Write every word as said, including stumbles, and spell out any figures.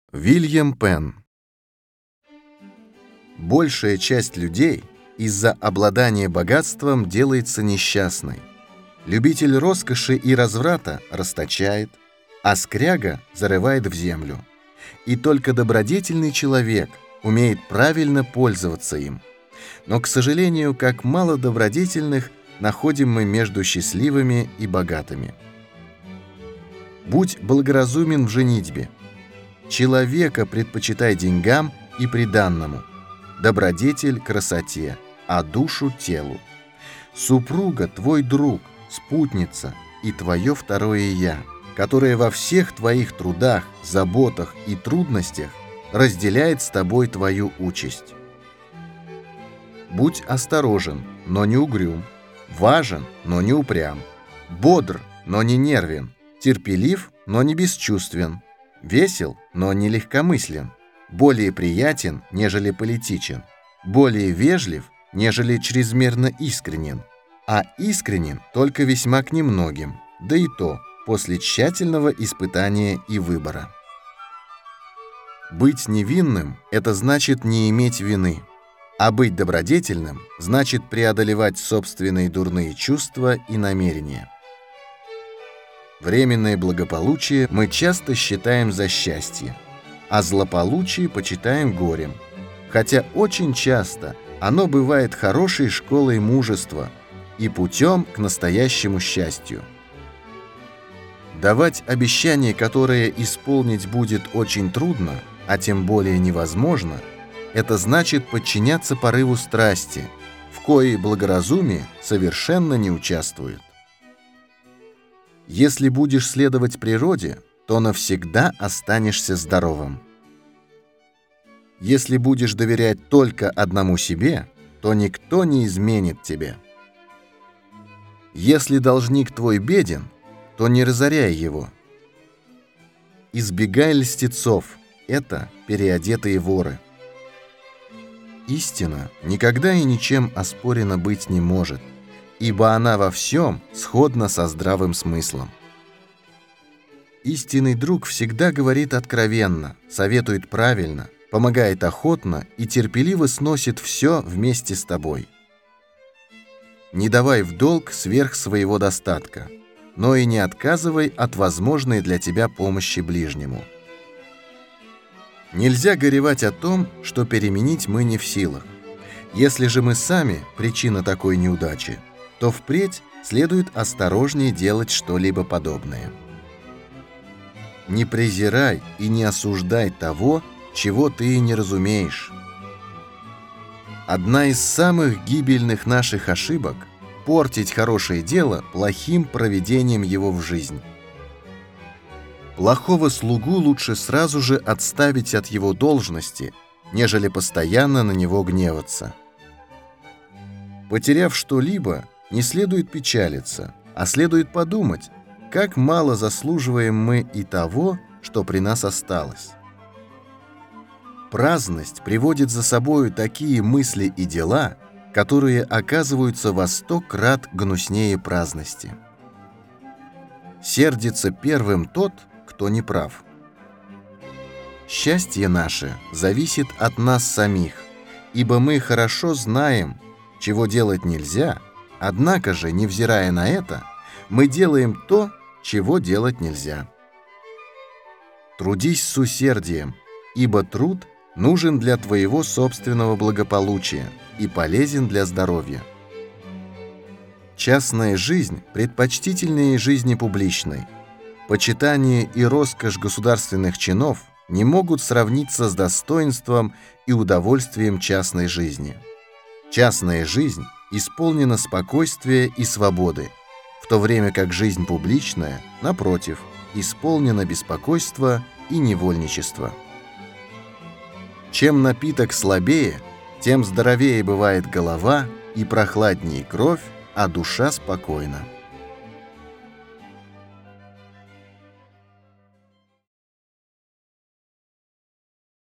Вильям Пенн. Большая часть людей из-за обладания богатством делается несчастной. Любитель роскоши и разврата расточает, а скряга зарывает в землю. И только добродетельный человек умеет правильно пользоваться им. Но, к сожалению, как мало добродетельных находим мы между счастливыми и богатыми. Будь благоразумен в женитьбе. Человека предпочитай деньгам и приданному, добродетель красоте, а душу телу. Супруга твой друг, спутница и твое второе «я», которое во всех твоих трудах, заботах и трудностях разделяет с тобой твою участь. Будь осторожен, но не угрюм, важен, но не упрям, бодр, но не нервен, терпелив, но не бесчувствен, весел, но не легкомыслен, более приятен, нежели политичен, более вежлив, нежели чрезмерно искренен, а искренен только весьма к немногим, да и то после тщательного испытания и выбора. Быть невинным – это значит не иметь вины, а быть добродетельным – значит преодолевать собственные дурные чувства и намерения. Временное благополучие мы часто считаем за счастье, а злополучие почитаем горем, хотя очень часто оно бывает хорошей школой мужества и путем к настоящему счастью. Давать обещание, которое исполнить будет очень трудно, а тем более невозможно, это значит подчиняться порыву страсти, в коей благоразумие совершенно не участвует. Если будешь следовать природе, то навсегда останешься здоровым. Если будешь доверять только одному себе, то никто не изменит тебе. Если должник твой беден, то не разоряй его. Избегай льстецов, это переодетые воры. Истина никогда и ничем оспорена быть не может, ибо она во всем сходна со здравым смыслом. Истинный друг всегда говорит откровенно, советует правильно, помогает охотно и терпеливо сносит все вместе с тобой. Не давай в долг сверх своего достатка, но и не отказывай от возможной для тебя помощи ближнему. Нельзя горевать о том, что переменить мы не в силах. Если же мы сами причина такой неудачи, то впредь следует осторожнее делать что-либо подобное. Не презирай и не осуждай того, чего ты не разумеешь. Одна из самых гибельных наших ошибок – портить хорошее дело плохим проведением его в жизнь. Плохого слугу лучше сразу же отставить от его должности, нежели постоянно на него гневаться. Потеряв что-либо, не следует печалиться, а следует подумать, как мало заслуживаем мы и того, что при нас осталось. Праздность приводит за собою такие мысли и дела, которые оказываются во сто крат гнуснее праздности. Сердится первым тот, кто не прав. Счастье наше зависит от нас самих, ибо мы хорошо знаем, чего делать нельзя, однако же, невзирая на это, мы делаем то, чего делать нельзя. Трудись с усердием, ибо труд нужен для твоего собственного благополучия и полезен для здоровья. Частная жизнь предпочтительнее жизни публичной. Почитание и роскошь государственных чинов не могут сравниться с достоинством и удовольствием частной жизни. Частная жизнь исполнена спокойствия и свободы, в то время как жизнь публичная, напротив, исполнена беспокойства и невольничества. Чем напиток слабее, тем здоровее бывает голова и прохладнее кровь, а душа спокойна.